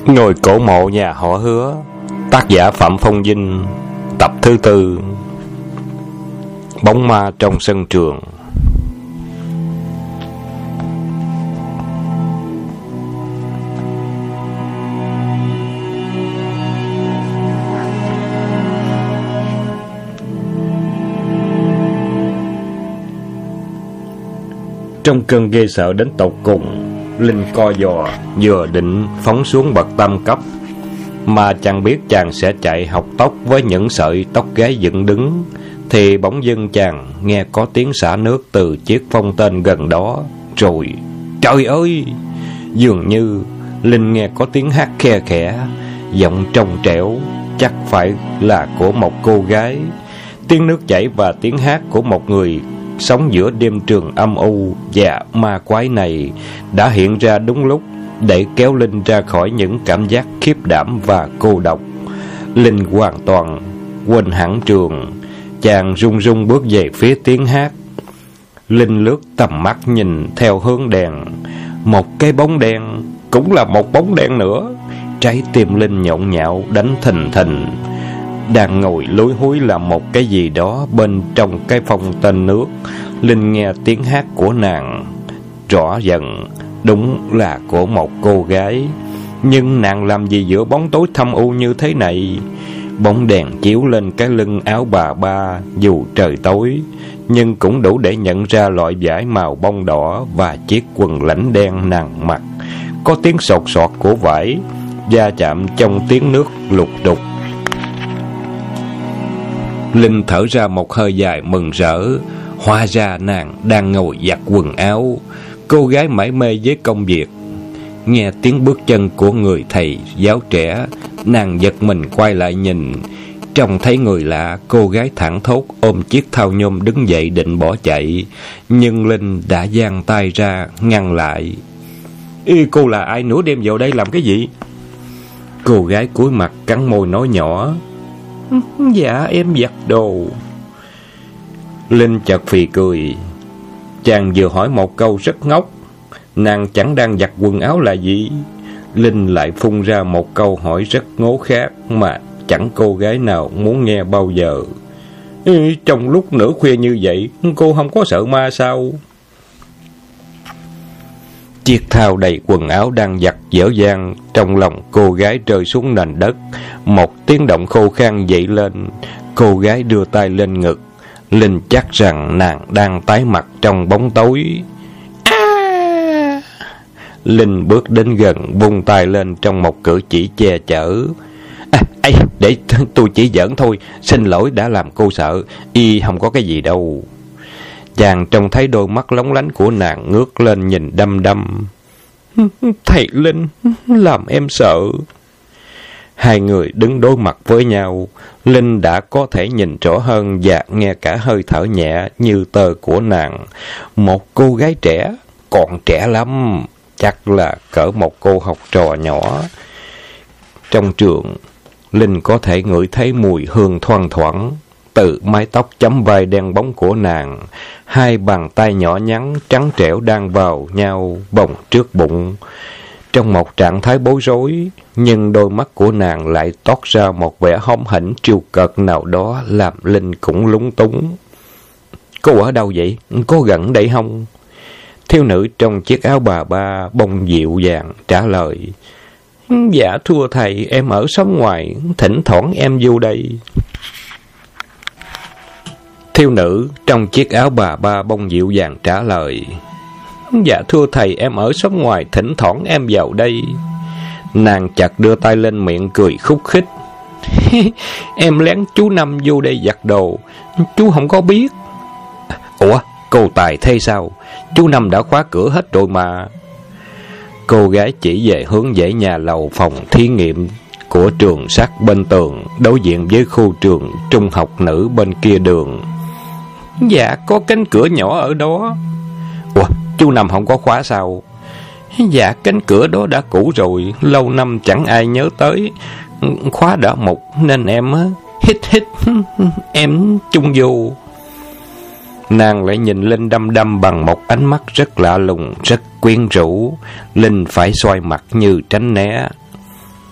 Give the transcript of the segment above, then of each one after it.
Ngôi cổ mộ nhà họ Hứa, tác giả Phạm Phong Vinh, tập thứ 4. Bóng ma trong sân trường. Trong cơn ghê sợ đến tột cùng, Linh co giò vừa định phóng xuống bậc tam cấp, mà chẳng biết chàng sẽ chạy học tóc với những sợi tóc gái dựng đứng, thì bỗng dưng chàng nghe có tiếng xả nước từ chiếc phong tên gần đó. Rồi trời ơi, dường như Linh nghe có tiếng hát khe khẽ, giọng trong trẻo, chắc phải là của một cô gái. Tiếng nước chảy và tiếng hát của một người sống giữa đêm trường âm u và ma quái này đã hiện ra đúng lúc để kéo Linh ra khỏi những cảm giác khiếp đảm và cô độc. Linh hoàn toàn quên hẳn trường, chàng run run bước về phía tiếng hát. Linh lướt tầm mắt nhìn theo hướng đèn, một cái bóng đen, cũng là một bóng đen nữa. Trái tim Linh nhộn nhạo đánh thình thình. Đang ngồi lúi húi làm một cái gì đó bên trong cái phong tên nước. Linh nghe tiếng hát của nàng rõ dần, đúng là của một cô gái. Nhưng nàng làm gì giữa bóng tối thâm u như thế này? Bóng đèn chiếu lên cái lưng áo bà ba, dù trời tối nhưng cũng đủ để nhận ra loại vải màu bông đỏ và chiếc quần lãnh đen nàng mặc. Có tiếng sột soạt của vải va chạm trong tiếng nước lục đục. Linh thở ra một hơi dài mừng rỡ. Hóa ra nàng đang ngồi giặt quần áo. Cô gái mải mê với công việc. Nghe tiếng bước chân của người thầy giáo trẻ, nàng giật mình quay lại nhìn. Trông thấy người lạ, cô gái thẳng thốt ôm chiếc thao nhôm đứng dậy định bỏ chạy, nhưng Linh đã giang tay ra ngăn lại. Cô là ai, nửa đêm vào đây làm cái gì? Cô gái cúi mặt cắn môi nói nhỏ. Dạ em giặt đồ. Linh chợt phì cười. Chàng vừa hỏi một câu rất ngốc. Nàng chẳng đang giặt quần áo là gì? Linh lại phun ra một câu hỏi rất ngố khác mà chẳng cô gái nào muốn nghe bao giờ. Trong lúc nửa khuya như vậy, cô không có sợ ma sao? Chiếc thao đầy quần áo đang giặt dở dang, trong lòng cô gái rơi xuống nền đất. Một tiếng động khô khan dậy lên. Cô gái đưa tay lên ngực. Linh chắc rằng nàng đang tái mặt trong bóng tối. Linh bước đến gần, vung tay lên trong một cử chỉ che chở. Để tôi chỉ giỡn thôi, xin lỗi đã làm cô sợ, không có cái gì đâu. Chàng trông thấy đôi mắt lóng lánh của nàng ngước lên nhìn đăm đăm. Thầy Linh, làm em sợ. Hai người đứng đối mặt với nhau. Linh đã có thể nhìn rõ hơn và nghe cả hơi thở nhẹ như tơ của nàng. Một cô gái trẻ, còn trẻ lắm, chắc là cỡ một cô học trò nhỏ. Trong trường, Linh có thể ngửi thấy mùi hương thoang thoảng từ mái tóc chấm vai đen bóng của nàng. Hai bàn tay nhỏ nhắn trắng trẻo đang vào nhau vòng trước bụng. Trong một trạng thái bối rối, nhưng đôi mắt của nàng lại toát ra một vẻ hóm hỉnh trêu cợt nào đó làm Linh cũng lúng túng. Cô ở đâu vậy? Có gần đây không? Thiếu nữ trong chiếc áo bà ba bông dịu dàng trả lời. Dạ thưa thầy, em ở xóm ngoài, thỉnh thoảng em vô đây. Thiếu nữ trong chiếc áo bà ba bông dịu dàng trả lời. Dạ thưa thầy, em ở xóm ngoài, thỉnh thoảng em vào đây. Nàng chợt đưa tay lên miệng cười khúc khích. Em lén chú Năm vô đây giặt đồ, chú không có biết. Ủa, cô tài thế sao? Chú Năm đã khóa cửa hết rồi mà. Cô gái chỉ về hướng dãy nhà lầu phòng thí nghiệm của trường sát bên tường, đối diện với khu trường trung học nữ bên kia đường. Dạ, có cánh cửa nhỏ ở đó. Ủa, chú Năm không có khóa sao? Dạ, cánh cửa đó đã cũ rồi, lâu năm chẳng ai nhớ tới. Khóa đã mục nên em hít em chung vô. Nàng lại nhìn Linh đăm đăm bằng một ánh mắt rất lạ lùng, rất quyến rũ. Linh phải xoay mặt như tránh né.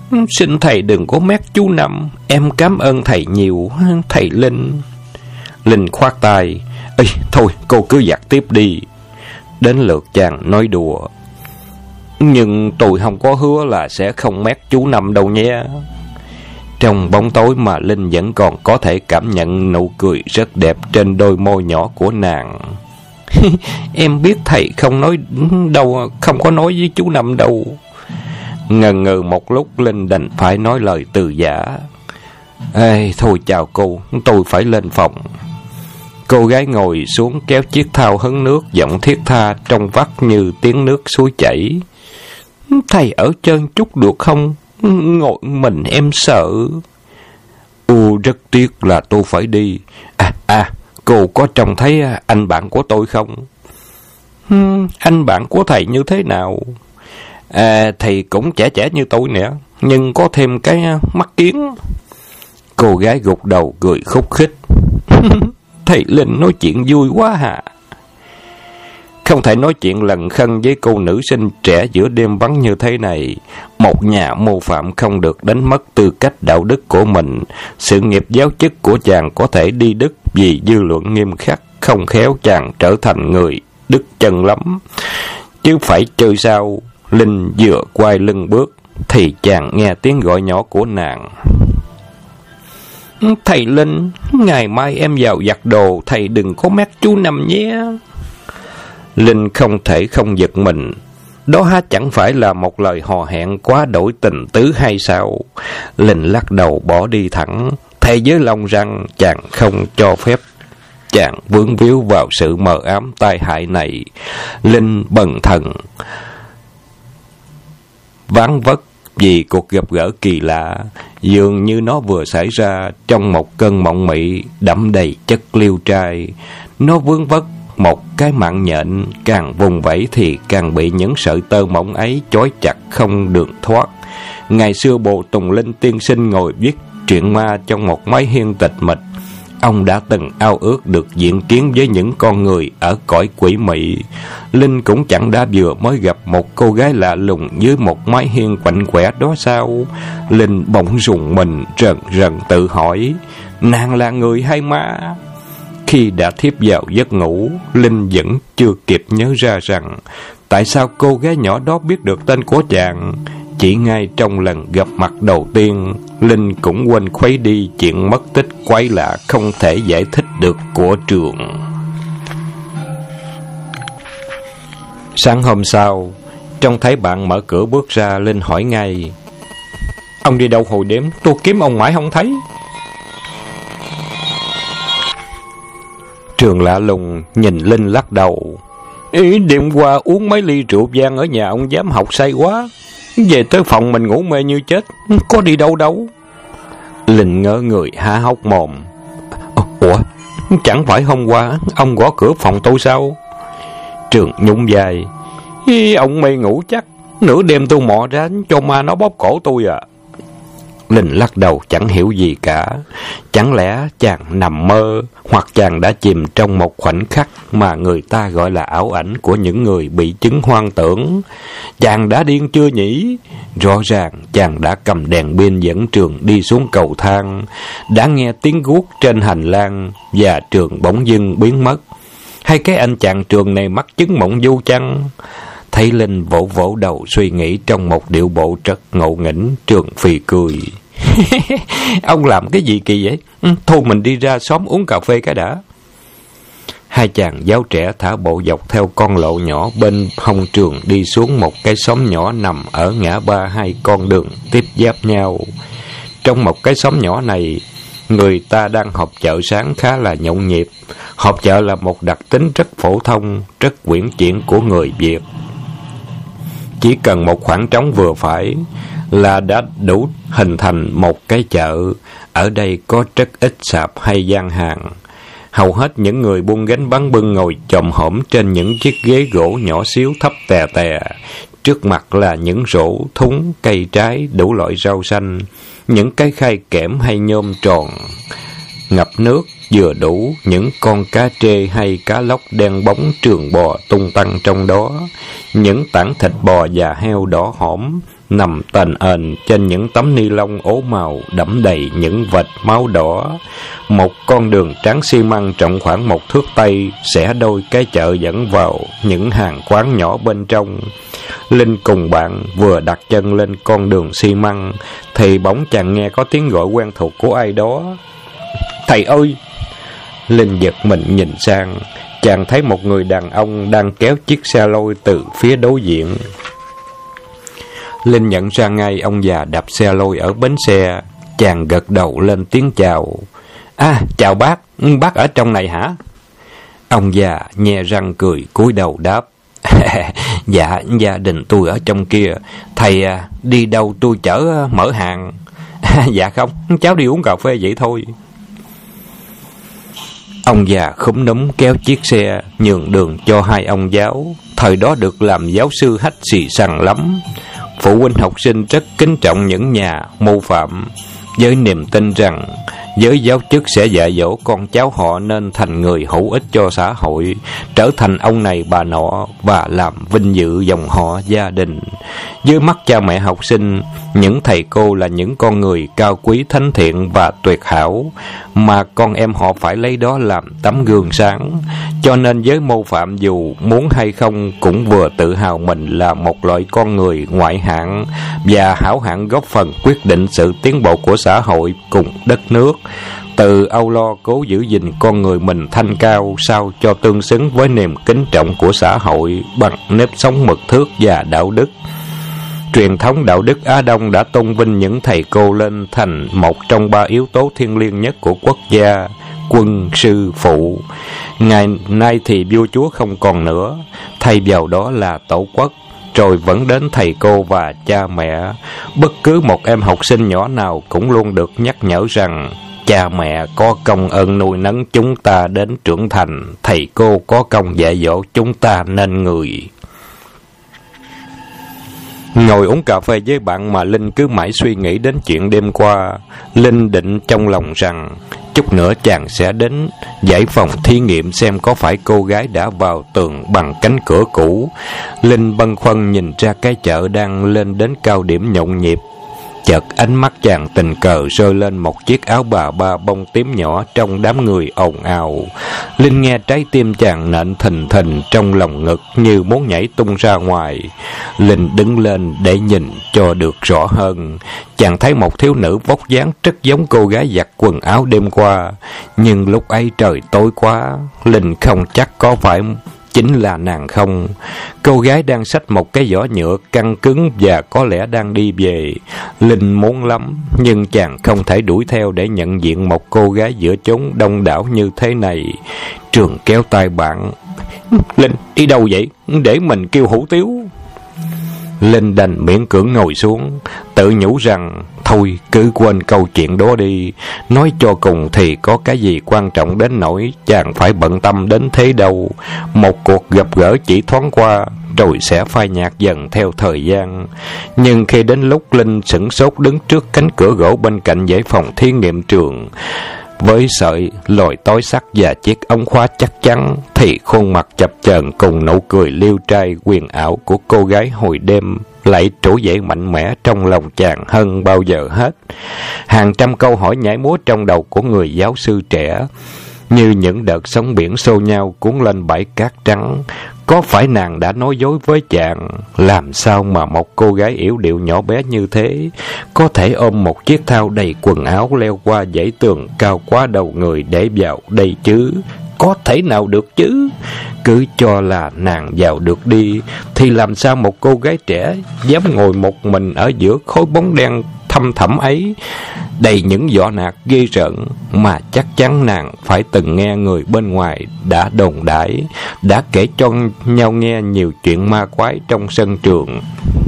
Xin thầy đừng có mét chú Năm, em cảm ơn thầy nhiều, thầy Linh. Linh khoát tay. Ê, thôi cô cứ giặt tiếp đi. Đến lượt chàng nói đùa. Nhưng tôi không có hứa là sẽ không mét chú Năm đâu nhé. Trong bóng tối mà Linh vẫn còn có thể cảm nhận nụ cười rất đẹp trên đôi môi nhỏ của nàng. Em biết thầy không nói đâu, không có nói với chú Năm đâu. Ngần ngừ một lúc, Linh đành phải nói lời từ giả. Ê, thôi chào cô, tôi phải lên phòng. Cô gái ngồi xuống kéo chiếc thau hứng nước, giọng thiết tha trong vắt như tiếng nước suối chảy. Thầy ở trên chút được không? Ngồi mình em sợ. Rất tiếc là tôi phải đi. Cô có trông thấy anh bạn của tôi không? Anh bạn của thầy như thế nào? Thì cũng trẻ trẻ như tôi nè, nhưng có thêm cái mắt kiến. Cô gái gục đầu cười khúc khích. Thầy Linh nói chuyện vui quá hả? Không thể nói chuyện lần khân với cô nữ sinh trẻ giữa đêm vắng như thế này. Một nhà mô phạm không được đánh mất tư cách đạo đức của mình. Sự nghiệp giáo chức của chàng có thể đi đứt vì dư luận nghiêm khắc. Không khéo chàng trở thành người đứt chân lắm. Chứ phải chơi sao? Linh vừa quay lưng bước thì chàng nghe tiếng gọi nhỏ của nàng. Thầy Linh, ngày mai em vào giặt đồ, thầy đừng có mét chú Năm nhé. Linh không thể không giật mình. Đó há chẳng phải là một lời hò hẹn quá đổi tình tứ hay sao? Linh lắc đầu bỏ đi thẳng, thề với lòng rằng chàng không cho phép chàng vướng víu vào sự mờ ám tai hại này. Linh bần thần ván vất vì cuộc gặp gỡ kỳ lạ, dường như nó vừa xảy ra trong một cơn mộng mị đẫm đầy chất liêu trai. Nó vướng vất một cái mạng nhện, càng vùng vẫy thì càng bị những sợi tơ mỏng ấy chói chặt không đường thoát. Ngày xưa Bồ Tùng Linh tiên sinh ngồi viết truyện ma trong một mái hiên tịch mịch. Ông đã từng ao ước được diện kiến với những con người ở cõi quỷ mị. Linh cũng chẳng đã vừa mới gặp một cô gái lạ lùng dưới một mái hiên quạnh quẻ đó sao? Linh bỗng rùng mình, rần rần tự hỏi, nàng là người hay ma? Khi đã thiếp vào giấc ngủ, Linh vẫn chưa kịp nhớ ra rằng tại sao cô gái nhỏ đó biết được tên của chàng. Chỉ ngay trong lần gặp mặt đầu tiên, Linh cũng quên khuấy đi chuyện mất tích quái lạ không thể giải thích được của trường. Sáng hôm sau, trông thấy bạn mở cửa bước ra, Linh hỏi ngay, ông đi đâu hồi đêm? Tôi kiếm ông mãi không thấy. Trường lạ lùng nhìn Linh lắc đầu. Đêm qua uống mấy ly rượu vang ở nhà ông giám học say quá, về tới phòng mình ngủ mê như chết, có đi đâu đâu. Linh ngỡ người há hốc mồm. Ủa, chẳng phải hôm qua ông gõ cửa phòng tôi sao? Trường nhún vai. Ông mê ngủ chắc, nửa đêm tôi mò ra cho ma nó bóp cổ tôi à. Linh lắc đầu chẳng hiểu gì cả. Chẳng lẽ chàng nằm mơ, hoặc chàng đã chìm trong một khoảnh khắc mà người ta gọi là ảo ảnh của những người bị chứng hoang tưởng? Chàng đã điên chưa nhỉ? Rõ ràng chàng đã cầm đèn pin dẫn Trường đi xuống cầu thang, đã nghe tiếng guốc trên hành lang, và Trường bỗng dưng biến mất. Hay cái anh chàng Trường này mắc chứng mộng du chăng? Thấy Linh vỗ vỗ đầu suy nghĩ trong một điệu bộ rất ngộ nghĩnh. Trường phì cười. Ông làm cái gì kỳ vậy? Thôi mình đi ra xóm uống cà phê cái đã. Hai chàng giáo trẻ thả bộ dọc theo con lộ nhỏ bên hông Trường đi xuống một cái xóm nhỏ nằm ở ngã ba hai con đường tiếp giáp nhau. Trong một cái xóm nhỏ này, người ta đang họp chợ sáng khá là nhộn nhịp. Họp chợ là một đặc tính rất phổ thông, rất uyển chuyển của người Việt. Chỉ cần một khoảng trống vừa phải là đã đủ hình thành một cái chợ. Ở đây có rất ít sạp hay gian hàng. Hầu hết những người buôn gánh bán bưng ngồi chòm hổm trên những chiếc ghế gỗ nhỏ xíu thấp tè tè. Trước mặt là những rổ, thúng, cây trái, đủ loại rau xanh, những cái khay kẽm hay nhôm tròn ngập nước, vừa đủ, những con cá trê hay cá lóc đen bóng trường bò tung tăng trong đó. Những tảng thịt bò và heo đỏ hổm nằm tềnh ềnh trên những tấm ni lông ố màu đẫm đầy những vệt máu đỏ. Một con đường tráng xi măng rộng khoảng 1 thước tây xẻ đôi cái chợ dẫn vào những hàng quán nhỏ bên trong. Linh cùng bạn vừa đặt chân lên con đường xi măng thì bỗng chàng nghe có tiếng gọi quen thuộc của ai đó. Thầy ơi! Linh giật mình nhìn sang, chàng thấy một người đàn ông đang kéo chiếc xe lôi từ phía đối diện. Linh nhận ra ngay ông già đạp xe lôi ở bến xe. Chàng gật đầu lên tiếng chào. Chào bác, bác ở trong này hả? Ông già nhe răng cười cúi đầu đáp. Dạ, gia đình tôi ở trong kia. Thầy đi đâu tôi chở mở hàng. Dạ không, cháu đi uống cà phê vậy thôi. Ông già khúm núm kéo chiếc xe nhường đường cho hai ông giáo. Thời đó được làm giáo sư hách xì xằng lắm. Phụ huynh học sinh rất kính trọng những nhà mô phạm, với niềm tin rằng giới giáo chức sẽ dạy dỗ con cháu họ nên thành người hữu ích cho xã hội, trở thành ông này bà nọ và làm vinh dự dòng họ gia đình. Dưới mắt cha mẹ học sinh, những thầy cô là những con người cao quý thánh thiện và tuyệt hảo, mà con em họ phải lấy đó làm tấm gương sáng. Cho nên giới mô phạm dù muốn hay không cũng vừa tự hào mình là một loại con người ngoại hạng và hảo hạng, góp phần quyết định sự tiến bộ của xã hội cùng đất nước. Từ âu lo cố giữ gìn con người mình thanh cao sao cho tương xứng với niềm kính trọng của xã hội bằng nếp sống mực thước và đạo đức. Truyền thống đạo đức Á Đông đã tôn vinh những thầy cô lên thành một trong 3 yếu tố thiêng liêng nhất của quốc gia: quân, sư, phụ. Ngày nay thì vua chúa không còn nữa, thay vào đó là tổ quốc, rồi vẫn đến thầy cô và cha mẹ. Bất cứ một em học sinh nhỏ nào cũng luôn được nhắc nhở rằng cha mẹ có công ơn nuôi nấng chúng ta đến trưởng thành, thầy cô có công dạy dỗ chúng ta nên người. Ngồi uống cà phê với bạn mà Linh cứ mãi suy nghĩ đến chuyện đêm qua. Linh định trong lòng rằng chút nữa chàng sẽ đến dãy phòng thí nghiệm xem có phải cô gái đã vào tường bằng cánh cửa cũ. Linh băn khoăn nhìn ra cái chợ đang lên đến cao điểm nhộn nhịp. Chợt ánh mắt chàng tình cờ rơi lên một chiếc áo bà ba bông tím nhỏ trong đám người ồn ào. Linh nghe trái tim chàng nện thình thình trong lòng ngực như muốn nhảy tung ra ngoài. Linh đứng lên để nhìn cho được rõ hơn. Chàng thấy một thiếu nữ vóc dáng rất giống cô gái giặt quần áo đêm qua, nhưng lúc ấy trời tối quá, Linh không chắc có phải chính là nàng không. Cô gái đang xách một cái giỏ nhựa căng cứng và có lẽ đang đi về. Linh muốn lắm, nhưng chàng không thể đuổi theo để nhận diện một cô gái giữa chốn đông đảo như thế này. Trường kéo tay bạn. Linh, đi đâu vậy? Để mình kêu hủ tiếu. Linh đành miễn cưỡng ngồi xuống, tự nhủ rằng thôi cứ quên câu chuyện đó đi. Nói cho cùng thì có cái gì quan trọng đến nỗi chàng phải bận tâm đến thế đâu. Một cuộc gặp gỡ chỉ thoáng qua rồi sẽ phai nhạt dần theo thời gian. Nhưng khi đến lúc Linh sửng sốt đứng trước cánh cửa gỗ bên cạnh dãy phòng thí nghiệm trường, với sợi lồi tối sắc và chiếc ống khóa chắc chắn, thì khuôn mặt chập chờn cùng nụ cười liêu trai huyền ảo của cô gái hồi đêm lại trỗi dậy mạnh mẽ trong lòng chàng hơn bao giờ hết. Hàng trăm câu hỏi nhảy múa trong đầu của người giáo sư trẻ, như những đợt sóng biển xô nhau cuốn lên bãi cát trắng. Có phải nàng đã nói dối với chàng? Làm sao mà một cô gái yểu điệu nhỏ bé như thế có thể ôm một chiếc thau đầy quần áo leo qua dãy tường cao quá đầu người để vào đây chứ? Có thể nào được chứ? Cứ cho là nàng vào được đi, thì làm sao một cô gái trẻ dám ngồi một mình ở giữa khối bóng đen thăm thẳm ấy, đầy những vỏ nạt ghê rợn mà chắc chắn nàng phải từng nghe người bên ngoài đã đồn đãi, đã kể cho nhau nghe nhiều chuyện ma quái trong sân trường.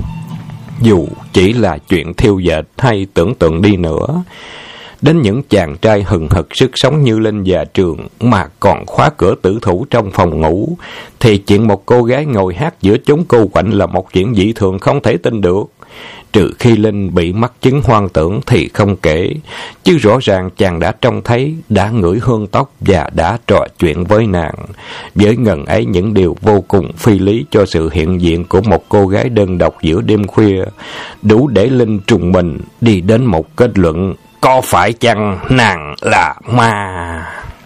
Dù chỉ là chuyện thiêu dệt hay tưởng tượng đi nữa, đến những chàng trai hừng hực sức sống như Linh và Trường mà còn khóa cửa tử thủ trong phòng ngủ, thì chuyện một cô gái ngồi hát giữa chúng cô quạnh là một chuyện dị thường không thể tin được. Trừ khi Linh bị mắc chứng hoang tưởng thì không kể, chứ rõ ràng chàng đã trông thấy, đã ngửi hương tóc và đã trò chuyện với nàng. Với ngần ấy những điều vô cùng phi lý cho sự hiện diện của một cô gái đơn độc giữa đêm khuya, đủ để Linh trùng mình đi đến một kết luận: có phải chăng nàng là ma?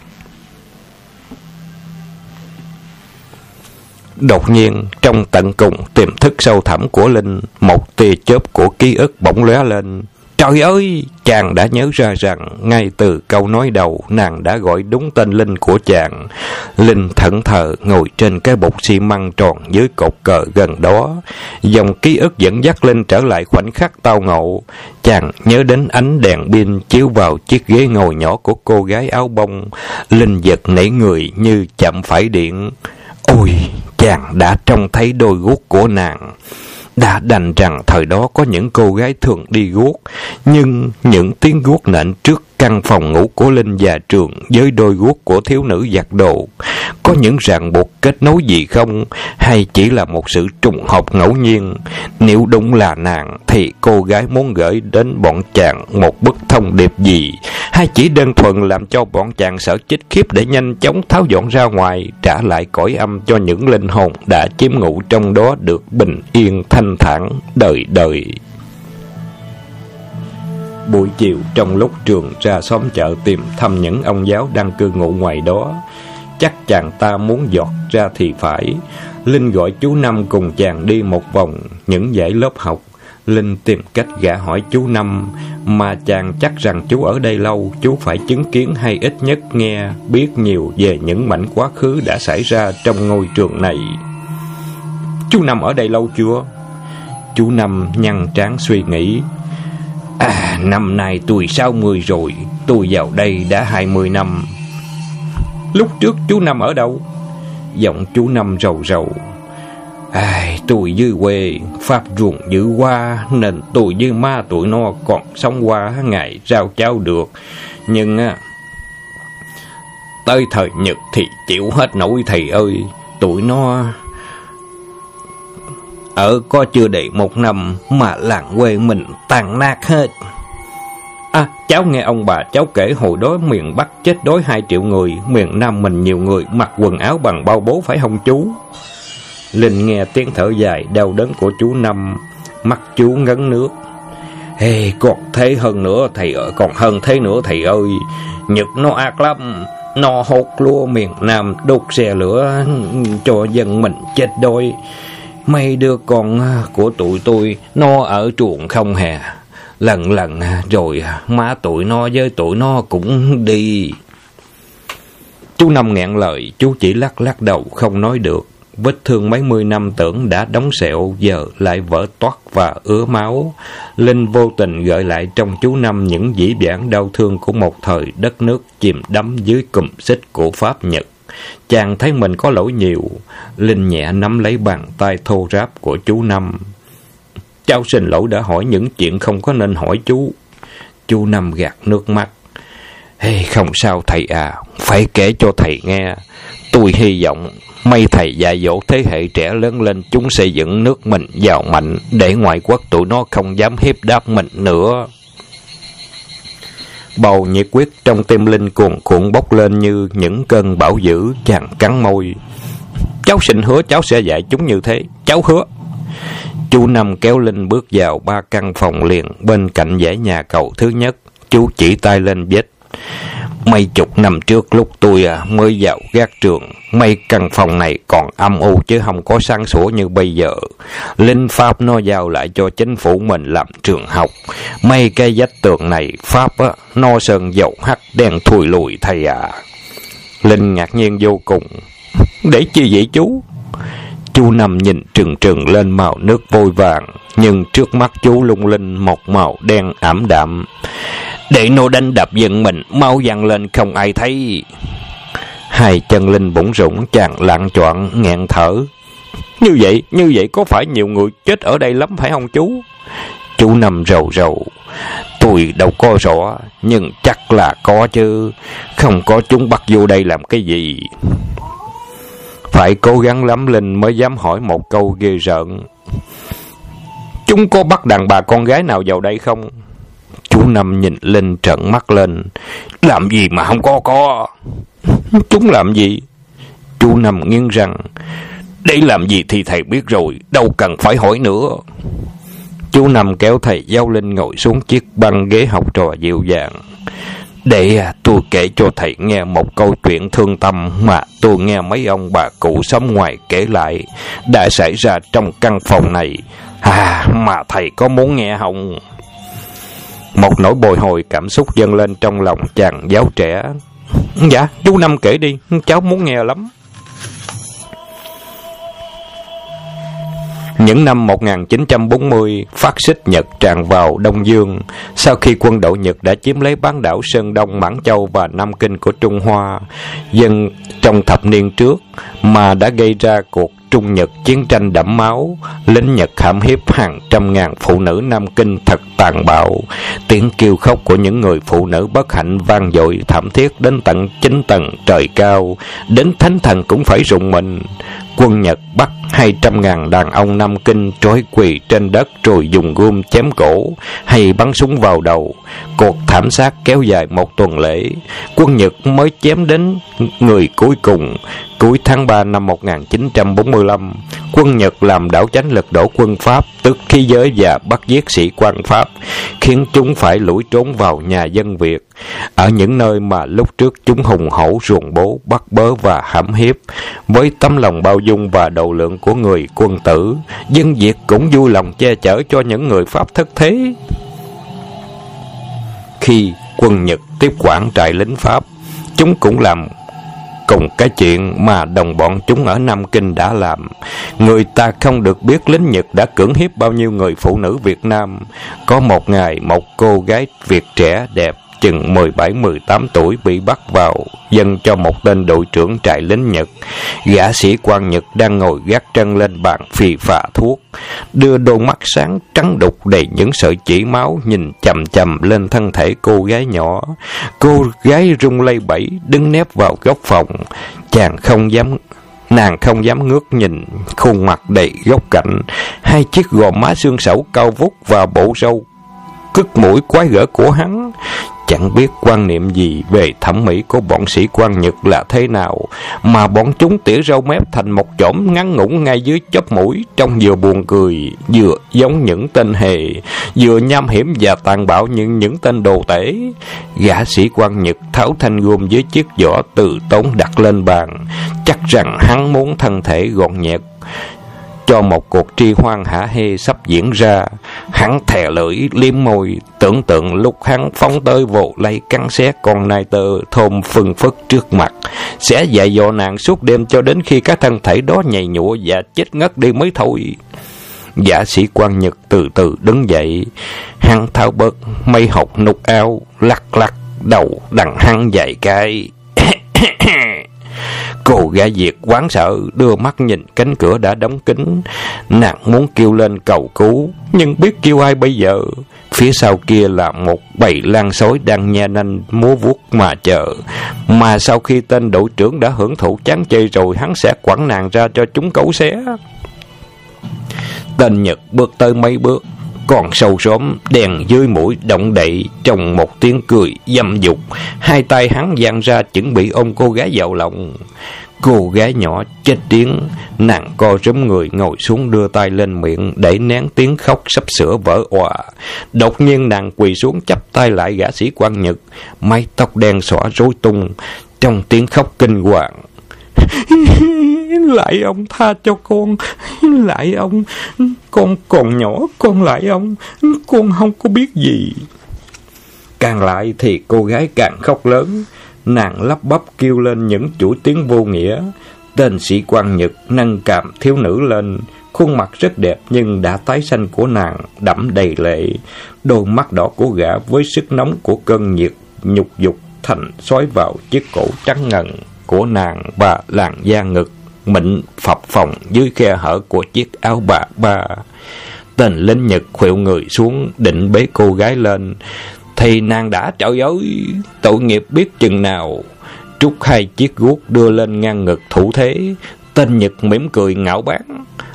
Đột nhiên, trong tận cùng tiềm thức sâu thẳm của Linh, một tia chớp của ký ức bỗng lóe lên. Trời ơi! Chàng đã nhớ ra rằng, ngay từ câu nói đầu, nàng đã gọi đúng tên Linh của chàng. Linh thẫn thờ ngồi trên cái bục xi măng tròn dưới cột cờ gần đó. Dòng ký ức dẫn dắt Linh trở lại khoảnh khắc tao ngộ. Chàng nhớ đến ánh đèn pin chiếu vào chiếc ghế ngồi nhỏ của cô gái áo bông. Linh giật nảy người như chậm phải điện. Ôi! Chàng đã trông thấy đôi guốc của nàng. Đã đành rằng thời đó có những cô gái thường đi guốc, nhưng những tiếng guốc nện trước căn phòng ngủ của Linh và Trường với đôi guốc của thiếu nữ giặt đồ, có những ràng buộc kết nối gì không, hay chỉ là một sự trùng hợp ngẫu nhiên? Nếu đúng là nàng thì cô gái muốn gửi đến bọn chàng một bức thông điệp gì, hay chỉ đơn thuần làm cho bọn chàng sợ chết khiếp để nhanh chóng tháo dọn ra ngoài, trả lại cõi âm cho những linh hồn đã chiếm ngụ trong đó được bình yên thanh thản đời đời. Buổi chiều, trong lúc Trường ra xóm chợ tìm thăm những ông giáo đang cư ngụ ngoài đó, chắc chàng ta muốn dọt ra thì phải. Linh gọi chú Năm cùng chàng đi một vòng những dãy lớp học. Linh tìm cách gã hỏi chú Năm, mà chàng chắc rằng chú ở đây lâu, chú phải chứng kiến hay ít nhất nghe biết nhiều về những mảnh quá khứ đã xảy ra trong ngôi trường này. Chú Năm ở đây lâu chưa? Chú Năm nhăn trán suy nghĩ. Năm nay tôi 60 rồi, tôi vào đây đã 20 năm. Lúc trước chú Năm ở đâu? Giọng chú Năm rầu rầu. Tôi dưới quê, pháp ruộng dữ quá, nên tôi với má tụi nó còn sống qua ngày rau cháo được. Nhưng tới thời Nhật thì chịu hết nổi thầy ơi. Tụi nó ở có chưa đầy 1 năm mà làng quê mình tàn nát hết. Cháu nghe ông bà cháu kể hồi đó miền Bắc chết đói 2 triệu người, miền Nam mình nhiều người mặc quần áo bằng bao bố phải không chú? Linh nghe tiếng thở dài đau đớn của chú Năm, mắt chú ngấn nước. Còn thế hơn nữa thầy ơi, còn hơn thế nữa thầy ơi. Nhật nó ác lắm, nó hốt lúa miền Nam, đốt xe lửa cho dân mình chết đói. Mấy đứa con của tụi tôi nó ở chuồng không hè. Lần rồi má tụi nó với tụi nó cũng đi. Chú Năm nghẹn lời, chú chỉ lắc đầu không nói được. Vết thương mấy mươi năm tưởng đã đóng sẹo giờ lại vỡ toát và ứa máu. Linh vô tình gợi lại trong chú Năm những dĩ vãng đau thương của một thời đất nước chìm đắm dưới cùm xích của Pháp Nhật. Chàng thấy mình có lỗi nhiều. Linh nhẹ nắm lấy bàn tay thô ráp của chú Năm. Cháu xin lỗi đã hỏi những chuyện không có nên hỏi chú. Chú Năm gạt nước mắt. Không sao thầy phải kể cho thầy nghe. Tôi hy vọng mấy thầy dạy dỗ thế hệ trẻ lớn lên, chúng xây dựng nước mình giàu mạnh, để ngoại quốc tụi nó không dám hiếp đáp mình nữa. Bầu nhiệt quyết trong tim Linh cuồn cuộn bốc lên như những cơn bão dữ. Chàng cắn môi. Cháu xin hứa cháu sẽ dạy chúng như thế, cháu hứa. Chú Năm kéo Linh bước vào 3 căn phòng liền bên cạnh dãy nhà cầu thứ nhất. Chú chỉ tay lên vết. Mấy chục năm trước lúc tôi mới vào gác trường, mấy căn phòng này còn âm u chứ không có sáng sủa như bây giờ. Linh Pháp nó giao lại cho chính phủ mình làm trường học. Mấy cái vách tường này Pháp nó sơn dầu hắt đen thui lùi thầy Linh ngạc nhiên vô cùng. Để chi vậy chú? Chú Năm nhìn trừng trừng lên màu nước vôi vàng, nhưng trước mắt chú lung linh một màu đen ảm đạm. Để nó đánh đập dân mình, mau dằn lên không ai thấy. Hai chân Linh bủn rủn, chàng lạng choạng nghẹn thở. Như vậy có phải nhiều người chết ở đây lắm phải không chú? Chú Năm rầu rầu. Tôi đâu có rõ, nhưng chắc là có chứ. Không có chúng bắt vô đây làm cái gì? Phải cố gắng lắm Linh mới dám hỏi một câu ghê rợn. Chúng có bắt đàn bà con gái nào vào đây không? Chú Năm nhìn Linh trợn mắt lên. Làm gì mà không có? Chúng làm gì? Chú Năm nghiến răng. Để làm gì thì thầy biết rồi, đâu cần phải hỏi nữa. Chú Năm kéo thầy Giáo Linh ngồi xuống chiếc băng ghế học trò dịu dàng. Để tôi kể cho thầy nghe một câu chuyện thương tâm mà tôi nghe mấy ông bà cụ sống ngoài kể lại, đã xảy ra trong căn phòng này. Mà thầy có muốn nghe không? Một nỗi bồi hồi cảm xúc dâng lên trong lòng chàng giáo trẻ. Dạ, chú Năm kể đi, cháu muốn nghe lắm. Những năm 1940, phát xít Nhật tràn vào Đông Dương. Sau khi quân đội Nhật đã chiếm lấy bán đảo Sơn Đông, Mãn Châu và Nam Kinh của Trung Hoa, dân trong thập niên trước mà đã gây ra cuộc Trung Nhật chiến tranh đẫm máu, lính Nhật hãm hiếp hàng trăm ngàn phụ nữ Nam Kinh thật tàn bạo. Tiếng kêu khóc của những người phụ nữ bất hạnh vang dội thảm thiết đến tận 9 tầng trời cao, đến thánh thần cũng phải rùng mình. Quân Nhật bắt 200.000 đàn ông Nam Kinh trói quỳ trên đất rồi dùng gươm chém cổ hay bắn súng vào đầu. Cuộc thảm sát kéo dài một tuần lễ. Quân Nhật mới chém đến người cuối cùng. Cuối tháng 3 năm 1945, quân Nhật làm đảo chánh lật đổ quân Pháp, tức khí giới và bắt giết sĩ quan Pháp, khiến chúng phải lủi trốn vào nhà dân Việt. Ở những nơi mà lúc trước chúng hùng hổ ruồng bố, bắt bớ và hãm hiếp, với tấm lòng bao dung và độ lượng của người quân tử, dân Việt cũng vui lòng che chở cho những người Pháp thất thế. Khi quân Nhật tiếp quản trại lính Pháp, chúng cũng làm cùng cái chuyện mà đồng bọn chúng ở Nam Kinh đã làm. Người ta không được biết lính Nhật đã cưỡng hiếp bao nhiêu người phụ nữ Việt Nam. Có một ngày, một cô gái Việt trẻ đẹp chừng 17-18 tuổi bị bắt vào dâng cho một tên đội trưởng trại lính Nhật. Gã sĩ quan Nhật đang ngồi gác chân lên bàn phì phà thuốc, đưa đôi mắt sáng trắng đục đầy những sợi chỉ máu nhìn chằm chằm lên thân thể cô gái nhỏ. Cô gái run lẩy bẩy đứng nép vào góc phòng. Nàng không dám ngước nhìn khuôn mặt đầy góc cạnh, hai chiếc gò má xương sẩu cao vút và bộ râu cứt mũi quái gở của hắn. Chẳng biết quan niệm gì về thẩm mỹ của bọn sĩ quan Nhật là thế nào, mà bọn chúng tỉa râu mép thành một chỏm ngắn ngủn ngay dưới chóp mũi, trông vừa buồn cười, vừa giống những tên hề, vừa nham hiểm và tàn bạo như những tên đồ tể. Gã sĩ quan Nhật tháo thanh gươm dưới chiếc vỏ từ tốn đặt lên bàn, chắc rằng hắn muốn thân thể gọn nhẹ cho một cuộc tri hoan hả hê sắp diễn ra. Hắn thè lưỡi liếm môi, tưởng tượng lúc hắn phóng tới vồ lấy cắn xé con nai tơ thơm phừng phất trước mặt, sẽ dạy dỗ nàng suốt đêm cho đến khi cái thân thể đó nhầy nhụa và chết ngất đi mới thôi. Gã sĩ quan Nhật từ từ đứng dậy, hắn tháo bớt mây hột nút áo, lắc lắc đầu đằng hắn vài cái. Cô gái Việt hoảng sợ đưa mắt nhìn cánh cửa đã đóng kín. Nàng muốn kêu lên cầu cứu, nhưng biết kêu ai bây giờ? Phía sau kia là một bầy lan sói đang nhe nanh múa vuốt mà chờ. Mà sau khi tên đội trưởng đã hưởng thụ chán chê rồi, hắn sẽ quẳng nàng ra cho chúng cấu xé. Tên Nhật bước tới mấy bước, còn sâu xóm đèn dưới mũi động đậy trong một tiếng cười dâm dục. Hai tay hắn dang ra chuẩn bị ôm cô gái vào lòng. Cô gái nhỏ chết tiếng, nàng co rúm người ngồi xuống đưa tay lên miệng để nén tiếng khóc sắp sửa vỡ òa. Đột nhiên nàng quỳ xuống chắp tay lại gã sĩ quan Nhật, mái tóc đen xõa rối tung trong tiếng khóc kinh hoàng. Lại ông, tha cho con. Lại ông, con còn nhỏ, con lại ông, con không có biết gì. Càng lại thì cô gái càng khóc lớn. Nàng lắp bắp kêu lên những chuỗi tiếng vô nghĩa. Tên sĩ quan Nhật nâng cằm thiếu nữ lên. Khuôn mặt rất đẹp nhưng đã tái xanh của nàng đẫm đầy lệ. Đôi mắt đỏ của gã với sức nóng của cơn nhiệt nhục dục thành xói vào chiếc cổ trắng ngần của nàng và làn da ngực mịn phập phồng dưới khe hở của chiếc áo bà ba. Tên lính Nhật khuỵu người xuống định bế cô gái lên thì nàng đã, trời ơi, tội nghiệp biết chừng nào, trút hai chiếc guốc đưa lên ngang ngực thủ thế. Tên Nhật mỉm cười ngạo báng.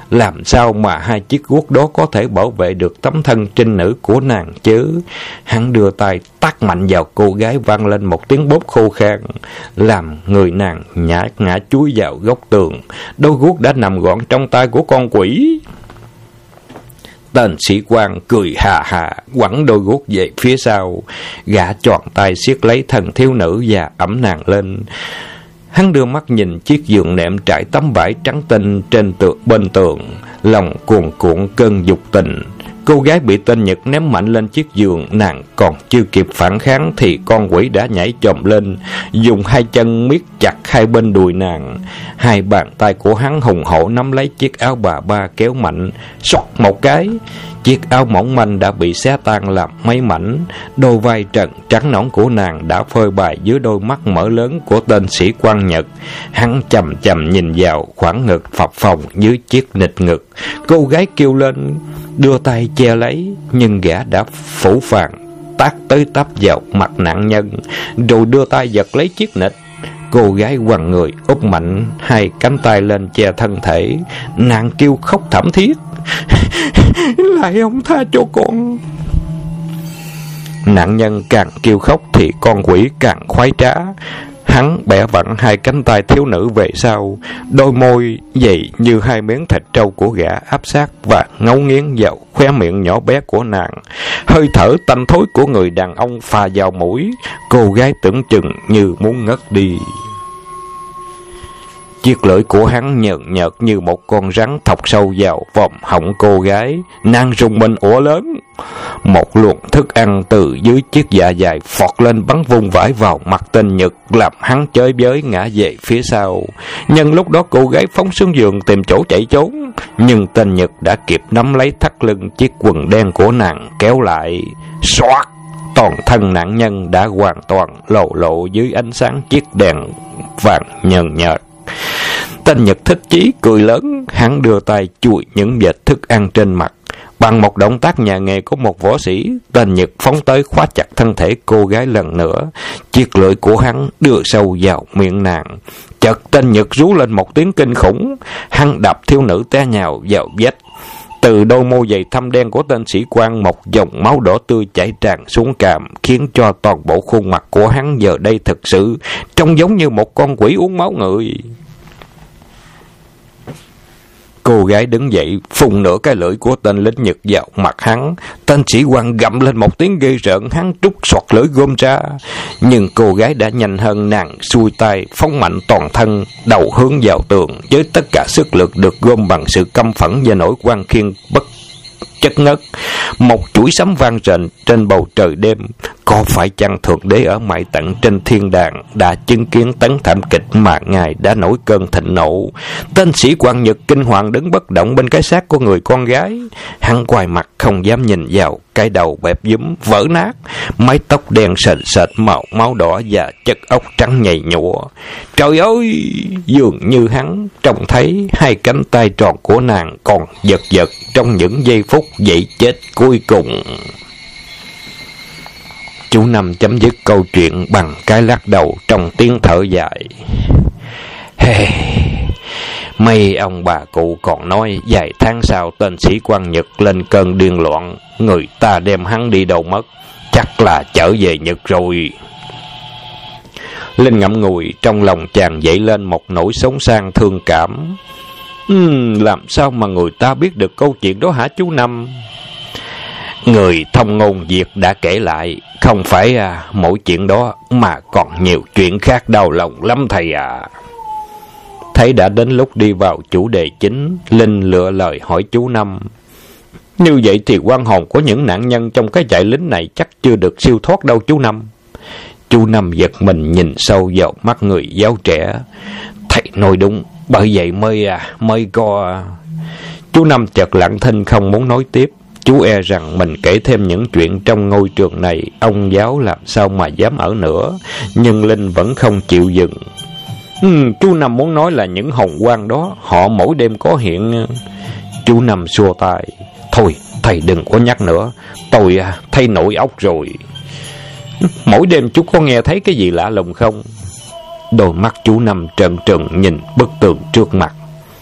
làm sao mà hai chiếc guốc đó có thể bảo vệ được tấm thân trinh nữ của nàng chứ? Hắn đưa tay tát mạnh vào cô gái, vang lên một tiếng bốp khô khan, làm người nàng ngã chúi vào góc tường. Đôi guốc đã nằm gọn trong tay của con quỷ. Tên sĩ quan cười hà hà, quẳng đôi guốc về phía sau. Gã tròn tay siết lấy thân thiếu nữ và ẵm nàng lên. Hắn đưa mắt nhìn chiếc giường nệm trải tấm vải trắng tinh trên bên tường, lòng cuồn cuộn cơn dục tình. Cô gái bị tên Nhật ném mạnh lên chiếc giường, nàng còn chưa kịp phản kháng thì con quỷ đã nhảy chồm lên, dùng hai chân miết chặt hai bên đùi nàng. Hai bàn tay của hắn hùng hổ nắm lấy chiếc áo bà ba, kéo mạnh, xoắt một cái. Chiếc áo mỏng manh đã bị xé tan làm mấy mảnh. Đôi vai trần trắng nõn của nàng đã phơi bày dưới đôi mắt mở lớn của tên sĩ quan Nhật. Hắn chầm chầm nhìn vào khoảng ngực phập phồng dưới chiếc nịt ngực. Cô gái kêu lên, đưa tay che lấy, nhưng gã đã phủ phàng tát tới tấp vào mặt nạn nhân, rồi đưa tay giật lấy chiếc nịt. Cô gái quằn người úp mạnh hai cánh tay lên che thân thể, nàng kêu khóc thảm thiết. Lại ông tha cho con. Nạn nhân càng kêu khóc thì con quỷ càng khoái trá. Hắn bẻ vặn hai cánh tay thiếu nữ về sau, đôi môi dày như hai miếng thịt trâu của gã áp sát và ngấu nghiến vào khóe miệng nhỏ bé của nàng. Hơi thở tanh thối của người đàn ông phà vào mũi, cô gái tưởng chừng như muốn ngất đi. Chiếc lưỡi của hắn nhợn nhợt như một con rắn thọc sâu vào vòm họng cô gái. Nàng rùng mình ủa lớn. Một luồng thức ăn từ dưới chiếc dạ dày phọt lên bắn vung vãi vào mặt tên Nhật, làm hắn chới với ngã về phía sau. Nhân lúc đó cô gái phóng xuống giường tìm chỗ chạy trốn, nhưng tên Nhật đã kịp nắm lấy thắt lưng chiếc quần đen của nàng kéo lại. Xoát! Toàn thân nạn nhân đã hoàn toàn lộ lộ dưới ánh sáng chiếc đèn vàng nhợn nhợt. Tên Nhật thích chí cười lớn, hắn đưa tay chùi những vệt thức ăn trên mặt. Bằng một động tác nhà nghề của một võ sĩ, tên Nhật phóng tới khóa chặt thân thể cô gái lần nữa. Chiếc lưỡi của hắn đưa sâu vào miệng nàng. Chợt tên Nhật rú lên một tiếng kinh khủng, hắn đập thiếu nữ té nhào vào vách. Từ đôi môi dày thâm đen của tên sĩ quan, một dòng máu đỏ tươi chảy tràn xuống cằm, khiến cho toàn bộ khuôn mặt của hắn giờ đây thực sự trông giống như một con quỷ uống máu người. Cô gái đứng dậy, phun nửa cái lưỡi của tên lính Nhật vào mặt hắn. Tên sĩ quan gầm lên một tiếng ghê rợn, hắn trút xoạt lưỡi gom ra. Nhưng cô gái đã nhanh hơn nàng, xuôi tay, phóng mạnh toàn thân, đầu hướng vào tường, với tất cả sức lực được gom bằng sự căm phẫn và nỗi oan khiên bất chất ngất. Một chuỗi sấm vang rền trên bầu trời đêm. Có phải chăng Thượng Đế ở mãi tận trên thiên đàng đã chứng kiến tấn thảm kịch mà Ngài đã nổi cơn thịnh nộ? Tên sĩ quan Nhật kinh hoàng đứng bất động bên cái xác của người con gái. Hắn quay mặt không dám nhìn vào cái đầu bẹp dúm vỡ nát, mái tóc đen sền sệt màu máu đỏ và chất óc trắng nhầy nhụa. Trời ơi! Dường như hắn trông thấy hai cánh tay tròn của nàng còn giật giật trong những giây phút dậy chết cuối cùng. Chú Năm chấm dứt câu chuyện bằng cái lắc đầu trong tiếng thở dài. Hey, mấy ông bà cụ còn nói vài tháng sau tên sĩ quan Nhật lên cơn điên loạn, người ta đem hắn đi đâu mất, chắc là trở về Nhật rồi. Linh ngậm ngùi, trong lòng chàng dậy lên một nỗi sống sang thương cảm. Làm sao mà người ta biết được câu chuyện đó hả chú Năm? Người thông ngôn Việt đã kể lại, không phải mỗi chuyện đó mà còn nhiều chuyện khác đau lòng lắm thầy à. Thấy đã đến lúc đi vào chủ đề chính, Linh lựa lời hỏi chú Năm. Như vậy thì oan hồn của những nạn nhân trong cái trại lính này chắc chưa được siêu thoát đâu chú Năm. Chú Năm giật mình nhìn sâu vào mắt người giáo trẻ. Thầy nói đúng, bởi vậy mới có... Chú Năm chợt lặng thinh không muốn nói tiếp. Chú e rằng mình kể thêm những chuyện trong ngôi trường này, ông giáo làm sao mà dám ở nữa. Nhưng Linh vẫn không chịu dừng. Chú Năm muốn nói là những hồn quan đó, họ mỗi đêm có hiện... Chú Năm xua tay. Thôi, thầy đừng có nhắc nữa. Tôi thấy nổi óc rồi. Mỗi đêm chú có nghe thấy cái gì lạ lùng không? Đôi mắt chú Năm trợn trừng nhìn bức tường trước mặt.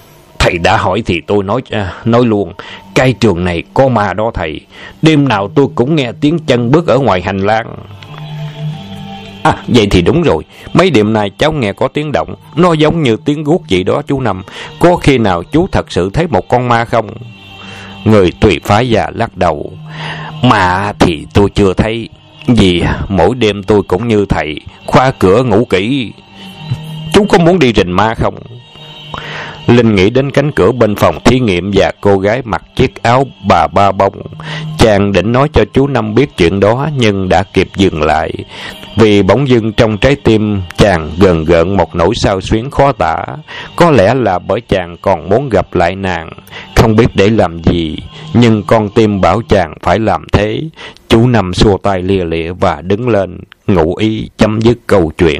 Thầy đã hỏi thì tôi nói luôn. Cái trường này có ma đó thầy. Đêm nào tôi cũng nghe tiếng chân bước ở ngoài hành lang. Vậy thì đúng rồi. Mấy đêm nay cháu nghe có tiếng động. Nó giống như tiếng guốc gì đó chú Năm. Có khi nào chú thật sự thấy một con ma không? Người tùy phái già lắc đầu. Ma thì tôi chưa thấy. Vì mỗi đêm tôi cũng như thầy, khóa cửa ngủ kỹ. Chú có muốn đi rình ma không? Linh nghĩ đến cánh cửa bên phòng thí nghiệm và cô gái mặc chiếc áo bà ba bông. Chàng định nói cho chú Năm biết chuyện đó, nhưng đã kịp dừng lại. Vì bỗng dưng trong trái tim chàng gần gợn một nỗi xao xuyến khó tả. Có lẽ là bởi chàng còn muốn gặp lại nàng, không biết để làm gì, nhưng con tim bảo chàng phải làm thế. Chú Năm xua tay lia lịa và đứng lên, ngụ ý chấm dứt câu chuyện.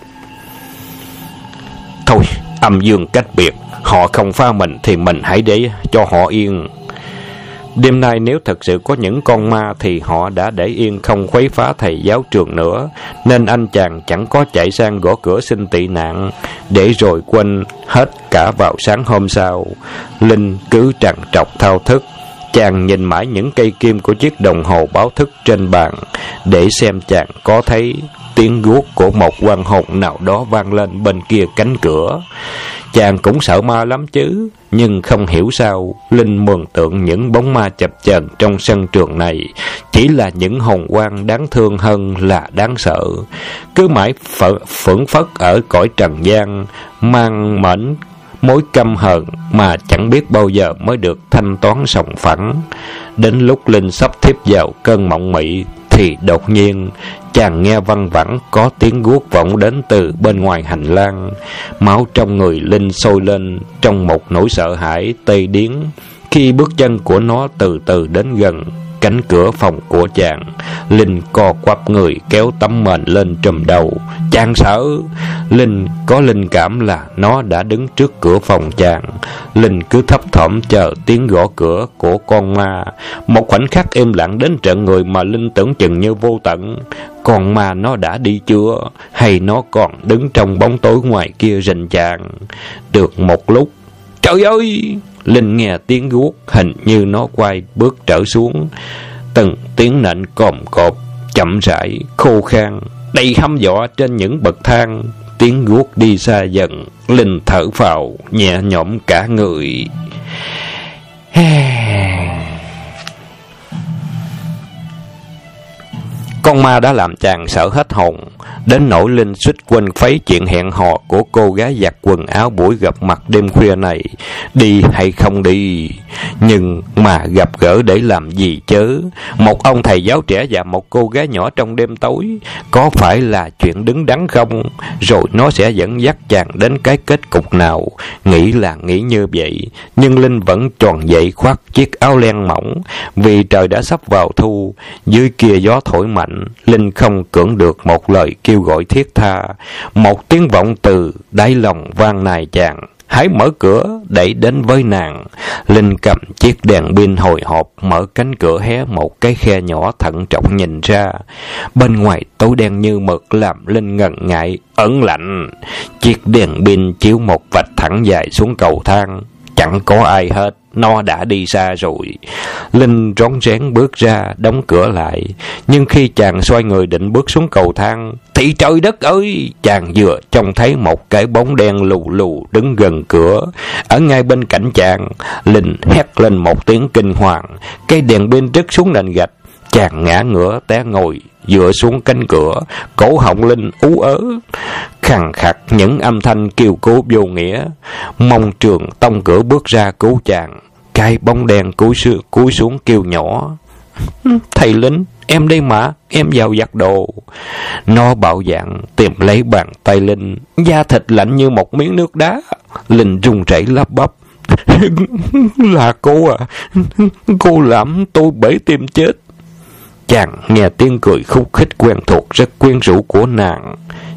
Thôi, âm dương cách biệt, họ không phá mình thì mình hãy để cho họ yên. Đêm nay nếu thật sự có những con ma thì họ đã để yên không khuấy phá thầy giáo trường nữa, nên anh chàng chẳng có chạy sang gõ cửa xin tị nạn, để rồi quên hết cả vào sáng hôm sau. Linh cứ trằn trọc thao thức. Chàng nhìn mãi những cây kim của chiếc đồng hồ báo thức trên bàn, để xem chàng có thấy tiếng guốc của một oan hồn nào đó vang lên bên kia cánh cửa. Chàng cũng sợ ma lắm chứ, nhưng không hiểu sao Linh mường tượng những bóng ma chập chờn trong sân trường này chỉ là những hồn oan đáng thương hơn là đáng sợ. Cứ mãi phưởng phất ở cõi trần gian, mang mệnh mối căm hờn mà chẳng biết bao giờ mới được thanh toán sòng phẳng. Đến lúc Linh sắp thiếp vào cơn mộng mị thì đột nhiên chàng nghe văng vẳng có tiếng guốc vọng đến từ bên ngoài hành lang. Máu trong người Linh sôi lên trong một nỗi sợ hãi tê điếng khi bước chân của nó từ từ đến gần cánh cửa phòng của chàng. Linh co quắp người kéo tấm mền lên trùm đầu. Chàng sợ. Linh có linh cảm là nó đã đứng trước cửa phòng chàng. Linh cứ thấp thỏm chờ tiếng gõ cửa của con ma. Một khoảnh khắc im lặng đến trợn người mà Linh tưởng chừng như vô tận. Con ma nó đã đi chưa? Hay nó còn đứng trong bóng tối ngoài kia rình chàng? Được một lúc, trời ơi! Linh nghe tiếng guốc, hình như nó quay bước trở xuống. Từng tiếng nện cồm cộp, chậm rãi, khô khan, đầy hăm dọa trên những bậc thang. Tiếng guốc đi xa dần, Linh thở phào, nhẹ nhõm cả người. Con ma đã làm chàng sợ hết hồn, đến nỗi Linh suýt quên phấy chuyện hẹn hò của cô gái giặt quần áo buổi gặp mặt đêm khuya này, đi hay không đi. Nhưng mà gặp gỡ để làm gì chớ? Một ông thầy giáo trẻ và một cô gái nhỏ trong đêm tối, có phải là chuyện đứng đắn không? Rồi nó sẽ dẫn dắt chàng đến cái kết cục nào? Nghĩ là nghĩ như vậy, nhưng Linh vẫn tròn dậy khoác chiếc áo len mỏng, vì trời đã sắp vào thu. Dưới kia gió thổi mạnh, Linh không cưỡng được một lời kêu gọi thiết tha. Một tiếng vọng từ đáy lòng vang nài chàng hãy mở cửa đẩy đến với nàng. Linh cầm chiếc đèn pin hồi hộp mở cánh cửa, hé một cái khe nhỏ thận trọng nhìn ra. Bên ngoài tối đen như mực làm Linh ngần ngại ớn lạnh. Chiếc đèn pin chiếu một vạch thẳng dài xuống cầu thang. Chẳng có ai hết, nó đã đi xa rồi. Linh rón rén bước ra, đóng cửa lại. Nhưng khi chàng xoay người định bước xuống cầu thang, thì trời đất ơi! Chàng vừa trông thấy một cái bóng đen lù lù đứng gần cửa. Ở ngay bên cạnh chàng, Linh hét lên một tiếng kinh hoàng. Cái đèn pin rớt xuống nền gạch. Chàng ngã ngửa té ngồi dựa xuống cánh cửa, cổ họng Linh ú ớ, khàn khặt những âm thanh kêu cứu vô nghĩa. Mong Trường tông cửa bước ra cứu chàng. Cái bóng đen cúi xuống kêu nhỏ: "Thầy Linh, em đây mà, em vào giặt đồ." Nó bạo dạn tìm lấy bàn tay Linh, da thịt lạnh như một miếng nước đá. Linh run rẩy lắp bắp: "Là cô à? Cô làm tôi bể tim chết." Chàng nghe tiếng cười khúc khích quen thuộc rất quyến rũ của nàng.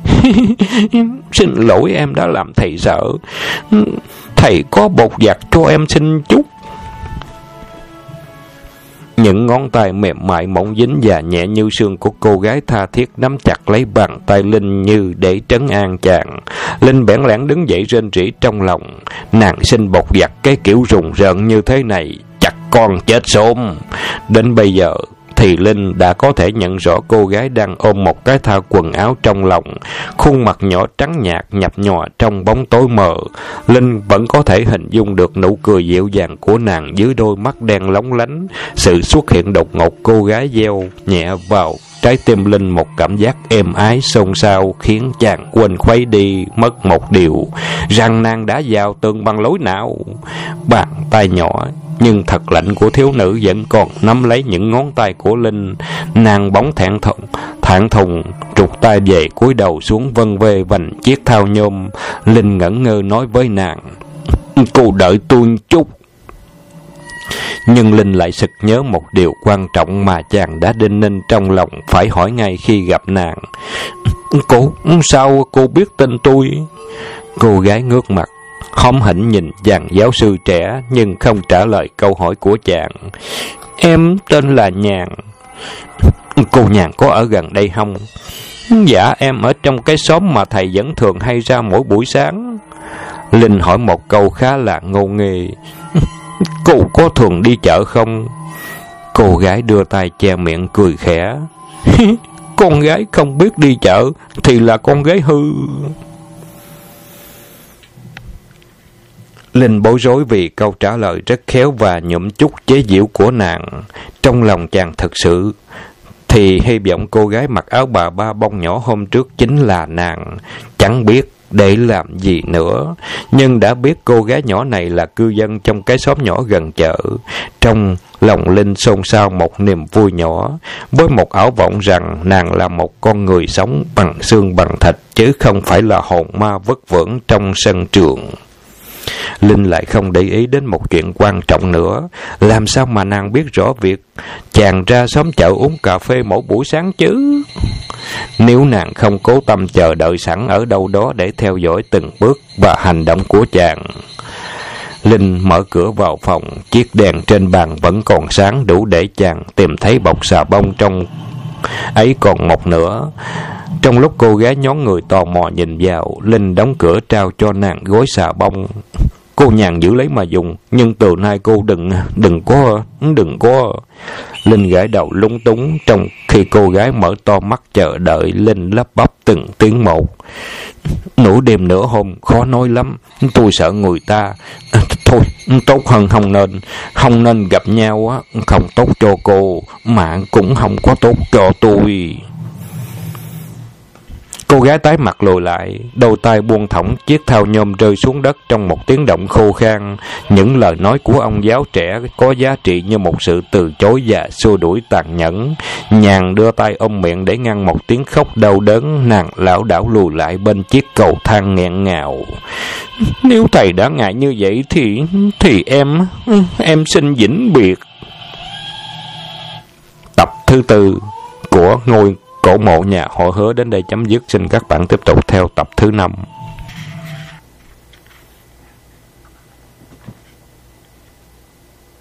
"Xin lỗi, em đã làm thầy sợ. Thầy có bột giặt cho em xin chút." Những ngón tay mềm mại mỏng dính và nhẹ như xương của cô gái tha thiết nắm chặt lấy bàn tay Linh như để trấn an chàng. Linh bẽn lẽn đứng dậy rên rỉ trong lòng. Nàng sinh bột giặt cái kiểu rùng rợn như thế này, chặt con chết sớm. Đến bây giờ thì Linh đã có thể nhận rõ cô gái đang ôm một cái thao quần áo trong lòng. Khuôn mặt nhỏ trắng nhạt nhập nhòa trong bóng tối mờ. Linh vẫn có thể hình dung được nụ cười dịu dàng của nàng dưới đôi mắt đen lóng lánh. Sự xuất hiện đột ngột cô gái gieo nhẹ vào trái tim Linh một cảm giác êm ái xôn xao, khiến chàng quên khuấy đi mất một điều, rằng nàng đã vào tường bằng lối nào. Bàn tay nhỏ nhưng thật lạnh của thiếu nữ vẫn còn nắm lấy những ngón tay của Linh. Nàng bỗng thẹn thùng trục tay về, cúi đầu xuống vân vê vành chiếc thao nhôm. Linh ngẩn ngơ nói với nàng: "Cô đợi tôi chút." Nhưng Linh lại sực nhớ một điều quan trọng mà chàng đã đinh ninh trong lòng phải hỏi ngay khi gặp nàng. Sao cô biết tên tôi?" Cô gái ngước mặt hóm hỉnh nhìn chàng giáo sư trẻ nhưng không trả lời câu hỏi của chàng. "Em tên là Nhàn." "Cô Nhàn có ở gần đây không?" "Dạ, em ở trong cái xóm mà thầy vẫn thường hay ra mỗi buổi sáng." Linh hỏi một câu khá là ngô nghê. "Cô có thường đi chợ không?" Cô gái đưa tay che miệng cười khẽ. "Con gái không biết đi chợ thì là con gái hư." Linh bối rối vì câu trả lời rất khéo và nhuộm chút chế giễu của nàng. Trong lòng chàng thực sự thì hy vọng cô gái mặc áo bà ba bông nhỏ hôm trước chính là nàng. Chẳng biết để làm gì nữa, nhưng đã biết cô gái nhỏ này là cư dân trong cái xóm nhỏ gần chợ. Trong lòng Linh xôn xao một niềm vui nhỏ, với một ảo vọng rằng nàng là một con người sống bằng xương bằng thịt, chứ không phải là hồn ma vất vưởng trong sân trường. Linh lại không để ý đến một chuyện quan trọng nữa. Làm sao mà nàng biết rõ việc chàng ra xóm chợ uống cà phê mỗi buổi sáng chứ? Nếu nàng không cố tâm chờ đợi sẵn ở đâu đó để theo dõi từng bước và hành động của chàng. Linh mở cửa vào phòng. Chiếc đèn trên bàn vẫn còn sáng đủ để chàng tìm thấy bọc xà bông trong ấy còn một nửa. Trong lúc cô gái nhón người tò mò nhìn vào, Linh đóng cửa trao cho nàng gói xà bông. "Cô Nhàn giữ lấy mà dùng, nhưng từ nay cô đừng có." Linh gãi đầu lúng túng, trong khi cô gái mở to mắt chờ đợi. Linh lắp bắp từng tiếng một: "Nửa đêm nửa hôm khó nói lắm, tôi sợ người ta. Thôi, tốt hơn không nên gặp nhau á, không tốt cho cô, mà cũng không có tốt cho tôi." Cô gái tái mặt lùi lại, đôi tay buông thõng chiếc thao nhôm rơi xuống đất trong một tiếng động khô khan. Những lời nói của ông giáo trẻ có giá trị như một sự từ chối và xua đuổi tàn nhẫn. Nhàn đưa tay ôm miệng để ngăn một tiếng khóc đau đớn. Nàng lảo đảo lùi lại bên chiếc cầu thang nghẹn ngào. "Nếu thầy đã ngại như vậy thì em xin vĩnh biệt." Tập thứ 4 của Ngôi Cổ Mộ Nhà Họ Hứa đến đây chấm dứt. Xin các bạn tiếp tục theo tập thứ 5.